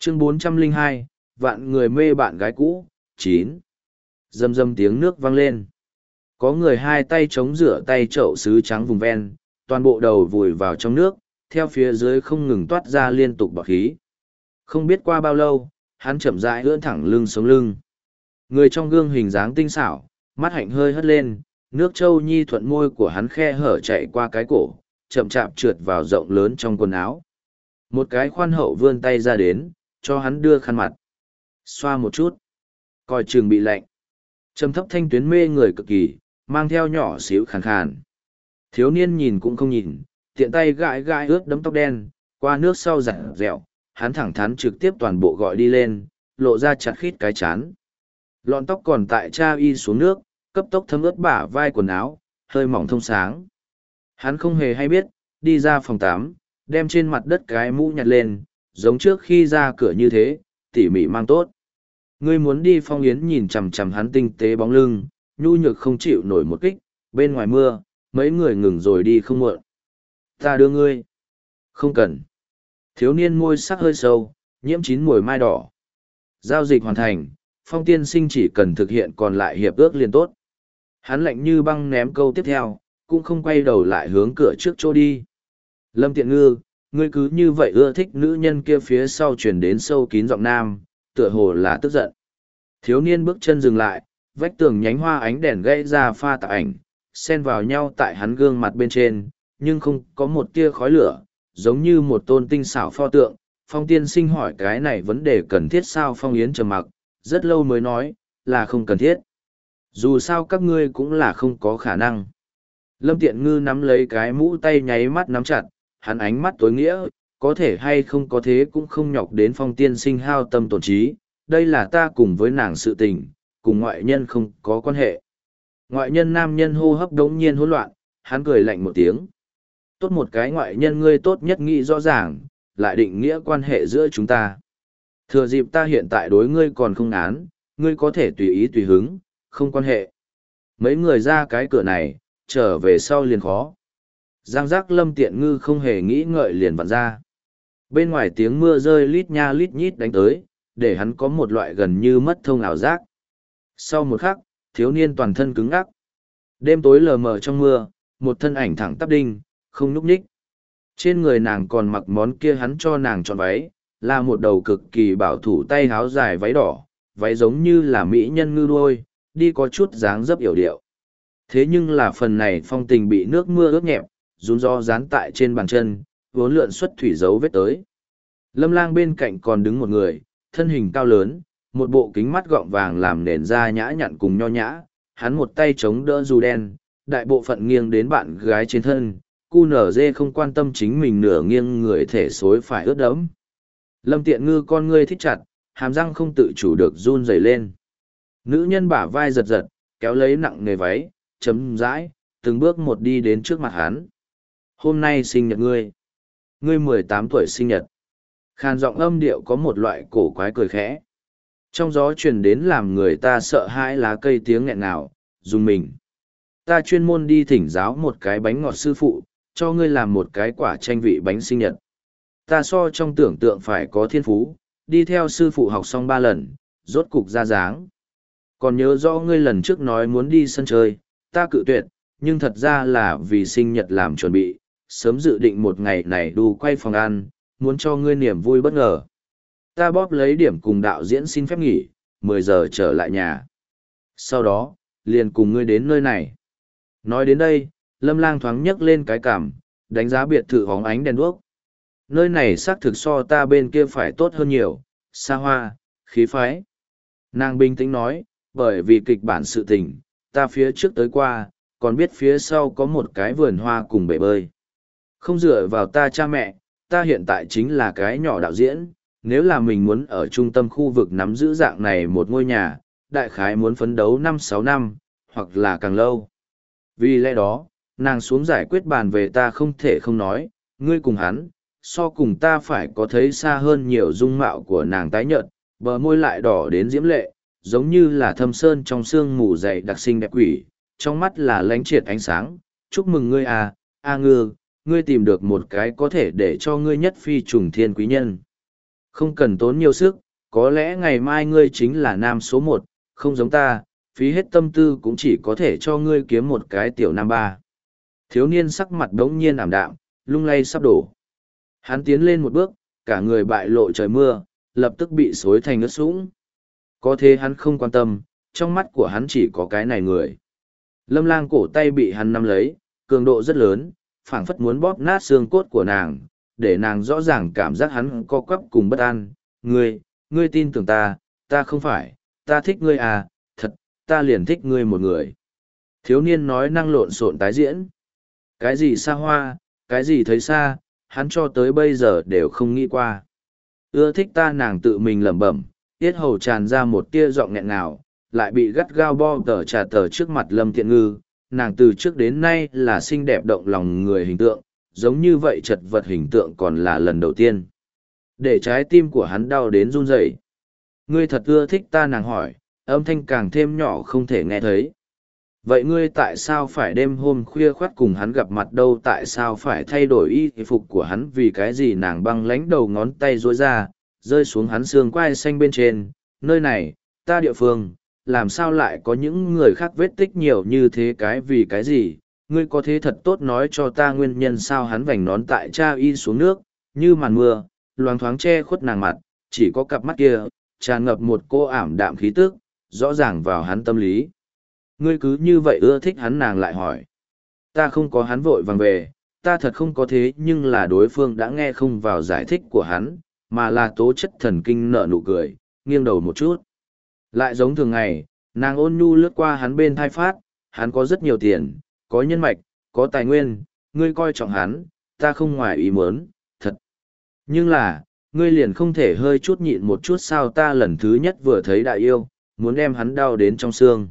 Chương 402, vạn người mê bạn gái cũ, 9. Rầm rầm tiếng nước vang lên. Có người hai tay chống rửa tay chậu sứ trắng vùng ven, toàn bộ đầu vùi vào trong nước, theo phía dưới không ngừng toát ra liên tục bọt khí. Không biết qua bao lâu, hắn chậm rãi ưỡn thẳng lưng sống lưng. Người trong gương hình dáng tinh xảo, mắt hạnh hơi hất lên, nước châu nhi thuận môi của hắn khe hở chạy qua cái cổ, chậm chạp trượt vào rộng lớn trong quần áo. Một cái khoan hậu vươn tay ra đến, cho hắn đưa khăn mặt. Xoa một chút. Coi chừng bị lạnh. Trầm thấp thanh tuyến mê người cực kỳ, mang theo nhỏ xíu khàn khàn. Thiếu niên nhìn cũng không nhìn, tiện tay gãi gãi ướt đấm tóc đen, qua nước sau giặt dẹo, hắn thẳng thắn trực tiếp toàn bộ gọi đi lên, lộ ra chặt khít cái chán. Lọn tóc còn tại cha y xuống nước, cấp tốc thấm ướt bả vai quần áo, hơi mỏng thông sáng. Hắn không hề hay biết, đi ra phòng 8, đem trên mặt đất cái mũ nhặt lên, giống trước khi ra cửa như thế, tỉ mỉ mang tốt. Ngươi muốn đi Phong Yến nhìn chằm chằm hắn tinh tế bóng lưng, nhu nhược không chịu nổi một kích, bên ngoài mưa, mấy người ngừng rồi đi không muộn. Ta đưa ngươi. Không cần. Thiếu niên môi sắc hơi sâu, nhiễm chín mùi mai đỏ. Giao dịch hoàn thành, Phong tiên sinh chỉ cần thực hiện còn lại hiệp ước liền tốt. Hắn lạnh như băng ném câu tiếp theo, cũng không quay đầu lại hướng cửa trước chỗ đi. Lâm Tiện Ngư, ngươi cứ như vậy ưa thích nữ nhân kia phía sau chuyển đến sâu kín giọng nam, tựa hồ là tức giận. Thiếu niên bước chân dừng lại, vách tường nhánh hoa ánh đèn gãy ra pha tạp ảnh, xen vào nhau tại hắn gương mặt bên trên, nhưng không có một tia khói lửa, giống như một tôn tinh xảo pho tượng. Phong tiên sinh hỏi cái này vấn đề cần thiết sao? Phong Yến trầm mặc, rất lâu mới nói, là không cần thiết. Dù sao các ngươi cũng là không có khả năng. Lâm Tiện Ngư nắm lấy cái mũ tay nháy mắt nắm chặt, hắn ánh mắt tối nghĩa, có thể hay không có thế cũng không nhọc đến Phong tiên sinh hao tâm tổn trí, đây là ta cùng với nàng sự tình, cùng ngoại nhân không có quan hệ. Ngoại nhân nam nhân hô hấp đống nhiên hỗn loạn, hắn cười lạnh một tiếng. Tốt một cái ngoại nhân ngươi tốt nhất nghĩ rõ ràng, lại định nghĩa quan hệ giữa chúng ta. Thừa dịp ta hiện tại đối ngươi còn không án, ngươi có thể tùy ý tùy hứng, không quan hệ. Mấy người ra cái cửa này, trở về sau liền khó. Giang giác Lâm Tiện Ngư không hề nghĩ ngợi liền vặn ra. Bên ngoài tiếng mưa rơi lít nha lít nhít đánh tới, để hắn có một loại gần như mất thông ảo giác. Sau một khắc, thiếu niên toàn thân cứng ngắc. Đêm tối lờ mờ trong mưa, một thân ảnh thẳng tắp đinh, không nhúc nhích. Trên người nàng còn mặc món kia hắn cho nàng chọn váy, là một đầu cực kỳ bảo thủ tay háo dài váy đỏ, váy giống như là mỹ nhân ngư đuôi, đi có chút dáng dấp yểu điệu. Thế nhưng là phần này phong tình bị nước mưa ướt nhẹp, rún gió dán tại trên bàn chân, vốn lượn xuất thủy dấu vết tới. Lâm Lang bên cạnh còn đứng một người, thân hình cao lớn, một bộ kính mắt gọng vàng làm nền da nhã nhặn cùng nho nhã, hắn một tay chống đỡ dù đen, đại bộ phận nghiêng đến bạn gái trên thân, QNZ không quan tâm chính mình nửa nghiêng người thể xối phải ướt đẫm. Lâm Tiện Ngư con ngươi thích chặt, hàm răng không tự chủ được run rẩy lên. Nữ nhân bả vai giật giật, kéo lấy nặng nề váy, chấm rãi, từng bước một đi đến trước mặt hắn. Hôm nay sinh nhật ngươi. Ngươi 18 tuổi sinh nhật. Khàn giọng âm điệu có một loại cổ quái cười khẽ. Trong gió truyền đến làm người ta sợ hãi lá cây tiếng nghẹn ngào, dùng mình. Ta chuyên môn đi thỉnh giáo một cái bánh ngọt sư phụ, cho ngươi làm một cái quả chanh vị bánh sinh nhật. Ta so trong tưởng tượng phải có thiên phú, đi theo sư phụ học xong 3 lần, rốt cục ra dáng. Còn nhớ rõ ngươi lần trước nói muốn đi sân chơi, ta cự tuyệt, nhưng thật ra là vì sinh nhật làm chuẩn bị, sớm dự định một ngày này đu quay phòng ăn, muốn cho ngươi niềm vui bất ngờ. Ta bóp lấy điểm cùng đạo diễn xin phép nghỉ, 10 giờ trở lại nhà. Sau đó, liền cùng ngươi đến nơi này. Nói đến đây, Lâm Lang thoáng nhấc lên cái cằm, đánh giá biệt thự hóng ánh đèn đuốc. Nơi này xác thực so ta bên kia phải tốt hơn nhiều, xa hoa, khí phái. Nàng bình tĩnh nói, bởi vì kịch bản sự tình, ta phía trước tới qua, còn biết phía sau có một cái vườn hoa cùng bể bơi. Không dựa vào ta cha mẹ, ta hiện tại chính là cái nhỏ đạo diễn, nếu là mình muốn ở trung tâm khu vực nắm giữ dạng này một ngôi nhà, đại khái muốn phấn đấu 5-6 năm, hoặc là càng lâu. Vì lẽ đó, nàng xuống giải quyết bàn về ta không thể không nói, ngươi cùng hắn, so cùng ta phải có thấy xa hơn nhiều dung mạo của nàng tái nhợt, bờ môi lại đỏ đến diễm lệ, giống như là thâm sơn trong sương mù dày đặc sinh đẹp quỷ, trong mắt là lánh triệt ánh sáng. Chúc mừng ngươi à, A Ngư, ngươi tìm được một cái có thể để cho ngươi nhất phi trùng thiên quý nhân. Không cần tốn nhiều sức, có lẽ ngày mai ngươi chính là nam số một, không giống ta, phí hết tâm tư cũng chỉ có thể cho ngươi kiếm một cái tiểu nam ba. Thiếu niên sắc mặt đống nhiên ảm đạm, lung lay sắp đổ. Hắn tiến lên một bước, cả người bại lộ trời mưa, lập tức bị xối thành ướt sũng. Có thế hắn không quan tâm, trong mắt của hắn chỉ có cái này người. Lâm Lang cổ tay bị hắn nắm lấy, cường độ rất lớn, phảng phất muốn bóp nát xương cốt của nàng, để nàng rõ ràng cảm giác hắn co quắp cùng bất an. Ngươi tin tưởng ta, ta không phải, ta thích ngươi à, thật, ta liền thích ngươi một người. Thiếu niên nói năng lộn xộn tái diễn. Cái gì xa hoa, cái gì thấy xa, hắn cho tới bây giờ đều không nghĩ qua. Ưa thích ta, nàng tự mình lẩm bẩm, tiết hầu tràn ra một tia giọng nghẹn ngào, lại bị gắt gao bo tờ trà tờ trước mặt Lâm Tiện Ngư. Nàng từ trước đến nay là xinh đẹp động lòng người hình tượng, giống như vậy chật vật hình tượng còn là lần đầu tiên. Để trái tim của hắn đau đến run rẩy. Ngươi thật ưa thích ta, nàng hỏi, âm thanh càng thêm nhỏ không thể nghe thấy. Vậy ngươi tại sao phải đêm hôm khuya khoắt cùng hắn gặp mặt đâu, tại sao phải thay đổi y phục của hắn, vì cái gì? Nàng băng lánh đầu ngón tay duỗi ra, rơi xuống hắn xương quai xanh bên trên. Nơi này, ta địa phương, làm sao lại có những người khác vết tích nhiều như thế, cái vì cái gì? Ngươi có thế thật tốt nói cho ta nguyên nhân sao? Hắn vành nón tại cha y xuống nước, như màn mưa, loáng thoáng che khuất nàng mặt, chỉ có cặp mắt kia, tràn ngập một cô ảm đạm khí tức, rõ ràng vào hắn tâm lý. Ngươi cứ như vậy ưa thích hắn, nàng lại hỏi. Ta không có. Hắn vội vàng về, ta thật không có thế, nhưng là đối phương đã nghe không vào giải thích của hắn, mà là tố chất thần kinh nở nụ cười, nghiêng đầu một chút. Lại giống thường ngày, nàng ôn nhu lướt qua hắn bên thai phát, hắn có rất nhiều tiền, có nhân mạch, có tài nguyên, ngươi coi trọng hắn, ta không ngoài ý muốn, thật. Nhưng là, ngươi liền không thể hơi chút nhịn một chút sao? Ta lần thứ nhất vừa thấy đại yêu, muốn đem hắn đau đến trong xương.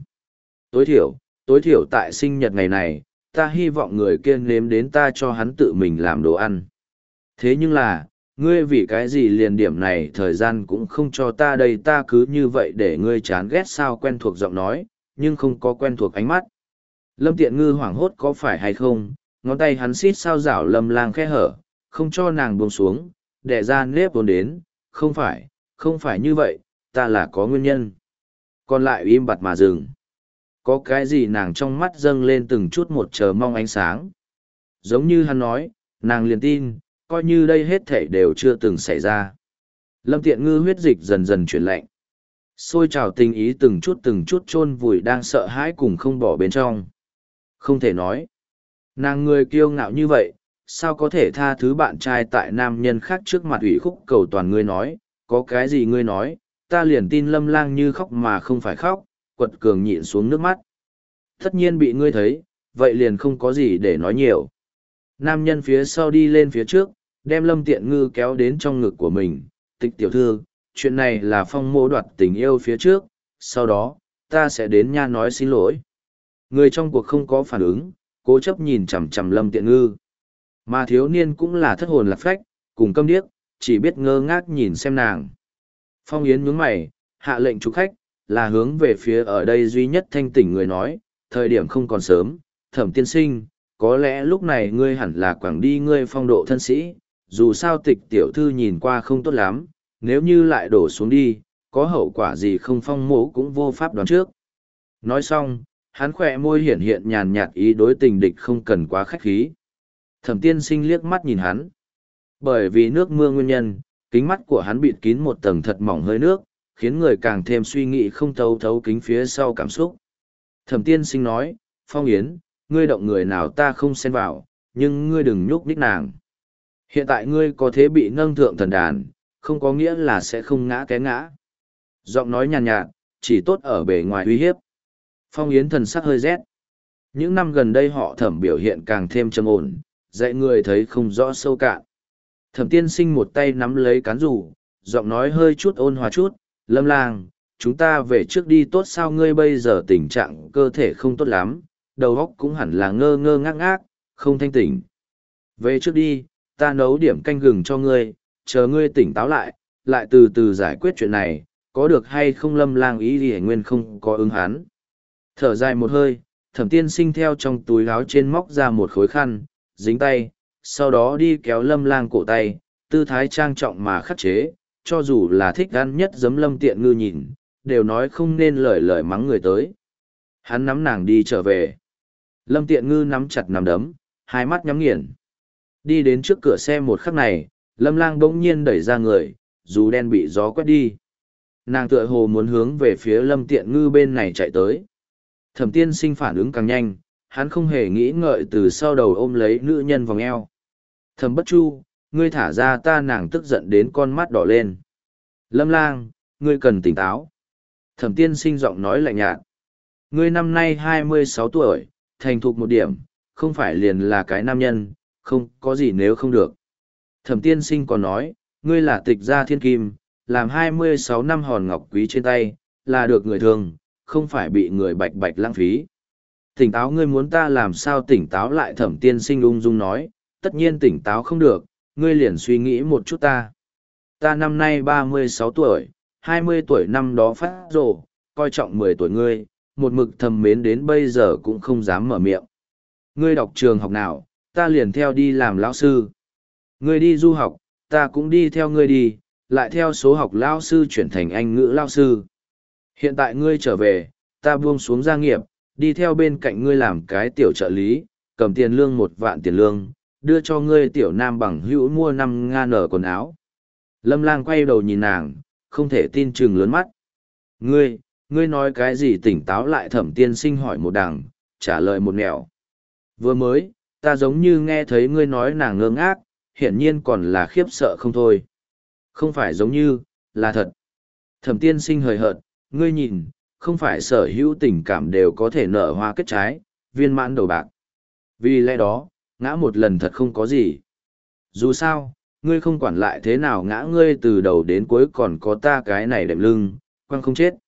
Tối thiểu tại sinh nhật ngày này, ta hy vọng người kia nếm đến ta cho hắn tự mình làm đồ ăn. Thế nhưng là, ngươi vì cái gì liền điểm này thời gian cũng không cho ta đây, ta cứ như vậy để ngươi chán ghét sao? Quen thuộc giọng nói, nhưng không có quen thuộc ánh mắt. Lâm Tiện Ngư hoảng hốt có phải hay không, ngón tay hắn xít sao rảo Lâm Lang khe hở, không cho nàng buông xuống, đẻ ra nếp vốn đến, không phải như vậy, ta là có nguyên nhân. Còn lại im bặt mà dừng. Có cái gì? Nàng trong mắt dâng lên từng chút một chờ mong ánh sáng. Giống như hắn nói, nàng liền tin, coi như đây hết thảy đều chưa từng xảy ra. Lâm Tiện Ngư huyết dịch dần dần chuyển lạnh. Sôi trào tình ý từng chút chôn vùi đang sợ hãi cùng không bỏ bên trong. Không thể nói. Nàng người kiêu ngạo như vậy, sao có thể tha thứ bạn trai tại nam nhân khác trước mặt ủy khúc cầu toàn? Ngươi nói, có cái gì ngươi nói, ta liền tin. Lâm Lang như khóc mà không phải khóc, quật cường nhịn xuống nước mắt. Tất nhiên bị ngươi thấy, vậy liền không có gì để nói nhiều. Nam nhân phía sau đi lên phía trước, đem Lâm Tiện Ngư kéo đến trong ngực của mình. Tịch tiểu thư, chuyện này là Phong mô đoạt tình yêu phía trước, sau đó, ta sẽ đến nha nói xin lỗi. Người trong cuộc không có phản ứng, cố chấp nhìn chằm chằm Lâm Tiện Ngư. Mà thiếu niên cũng là thất hồn lạc phách, cùng câm điếc, chỉ biết ngơ ngác nhìn xem nàng. Phong Yến nhướng mày, hạ lệnh chủ khách, là hướng về phía ở đây duy nhất thanh tỉnh người nói, thời điểm không còn sớm, Thẩm tiên sinh, có lẽ lúc này ngươi hẳn là quảng đi ngươi phong độ thân sĩ, dù sao Tịch tiểu thư nhìn qua không tốt lắm, nếu như lại đổ xuống đi, có hậu quả gì không Phong mỗ cũng vô pháp đoán trước. Nói xong, hắn khỏe môi hiển hiện nhàn nhạt ý đối tình địch không cần quá khách khí. Thẩm tiên sinh liếc mắt nhìn hắn. Bởi vì nước mưa nguyên nhân, kính mắt của hắn bịt kín một tầng thật mỏng hơi nước, khiến người càng thêm suy nghĩ không thấu kính phía sau cảm xúc. Thẩm tiên sinh nói, Phong Yến, ngươi động người nào ta không xen vào, nhưng ngươi đừng nhúc nhích nàng. Hiện tại ngươi có thế bị nâng thượng thần đàn, không có nghĩa là sẽ không ngã té ngã. Giọng nói nhàn nhạt, chỉ tốt ở bề ngoài uy hiếp. Phong Yến thần sắc hơi rét. Những năm gần đây họ Thẩm biểu hiện càng thêm trầm ổn, dạy người thấy không rõ sâu cạn. Thẩm tiên sinh một tay nắm lấy cán rủ, giọng nói hơi chút ôn hòa chút, Lâm Lang, chúng ta về trước đi tốt sao? Ngươi bây giờ tình trạng cơ thể không tốt lắm, đầu óc cũng hẳn là ngơ ngơ ngác ngác, không thanh tỉnh. Về trước đi, ta nấu điểm canh gừng cho ngươi, chờ ngươi tỉnh táo lại, lại từ từ giải quyết chuyện này, có được hay không? Lâm Lang ý thì nguyên không có ứng hắn. Thở dài một hơi, Thẩm tiên sinh theo trong túi áo trên móc ra một khối khăn, dính tay, sau đó đi kéo Lâm Lang cổ tay, tư thái trang trọng mà khắc chế, cho dù là thích ăn nhất giấm Lâm Tiện Ngư nhìn, đều nói không nên lời lời mắng người tới. Hắn nắm nàng đi trở về. Lâm Tiện Ngư nắm chặt nắm đấm, hai mắt nhắm nghiền. Đi đến trước cửa xe một khắc này, Lâm Lang bỗng nhiên đẩy ra người, dù đen bị gió quét đi. Nàng tựa hồ muốn hướng về phía Lâm Tiện Ngư bên này chạy tới. Thẩm Tiên Sinh phản ứng càng nhanh, hắn không hề nghĩ ngợi từ sau đầu ôm lấy nữ nhân vòng eo. Thẩm Bất Chu, ngươi thả ra ta, nàng tức giận đến con mắt đỏ lên. Lâm Lang, ngươi cần tỉnh táo. Thẩm Tiên Sinh giọng nói lạnh nhạt. Ngươi năm nay 26 tuổi, thành thục một điểm, không phải liền là cái nam nhân, không có gì nếu không được. Thẩm Tiên Sinh còn nói, ngươi là tịch gia thiên kim, làm 26 năm hòn ngọc quý trên tay, là được người thường, không phải bị người bạch bạch lãng phí. Tỉnh táo, ngươi muốn ta làm sao tỉnh táo lại? Thẩm Tiên Sinh ung dung nói, tất nhiên tỉnh táo không được, ngươi liền suy nghĩ một chút ta. Ta năm nay 36 tuổi, 20 tuổi năm đó phát rồ, coi trọng 10 tuổi ngươi, một mực thầm mến đến bây giờ cũng không dám mở miệng. Ngươi đọc trường học nào, ta liền theo đi làm lão sư. Ngươi đi du học, ta cũng đi theo ngươi đi, lại theo số học lão sư chuyển thành Anh ngữ lão sư. Hiện tại ngươi trở về, ta buông xuống gia nghiệp, đi theo bên cạnh ngươi làm cái tiểu trợ lý, cầm tiền lương 1 vạn tiền lương, đưa cho ngươi tiểu nam bằng hữu mua 5 ngàn ở quần áo. Lâm Lang quay đầu nhìn nàng, không thể tin chừng lớn mắt. Ngươi nói cái gì? Tỉnh táo lại. Thẩm Tiên Sinh hỏi một đằng, trả lời một nẻo. Vừa mới, ta giống như nghe thấy ngươi nói. Nàng ngơ ngác, hiển nhiên còn là khiếp sợ không thôi. Không phải giống như, là thật. Thẩm Tiên Sinh hời hợt, ngươi nhìn, không phải sở hữu tình cảm đều có thể nở hoa kết trái, viên mãn đầu bạc. Vì lẽ đó, ngã một lần thật không có gì. Dù sao, ngươi không quản lại thế nào ngã, ngươi từ đầu đến cuối còn có ta cái này đệm lưng, quăng không chết.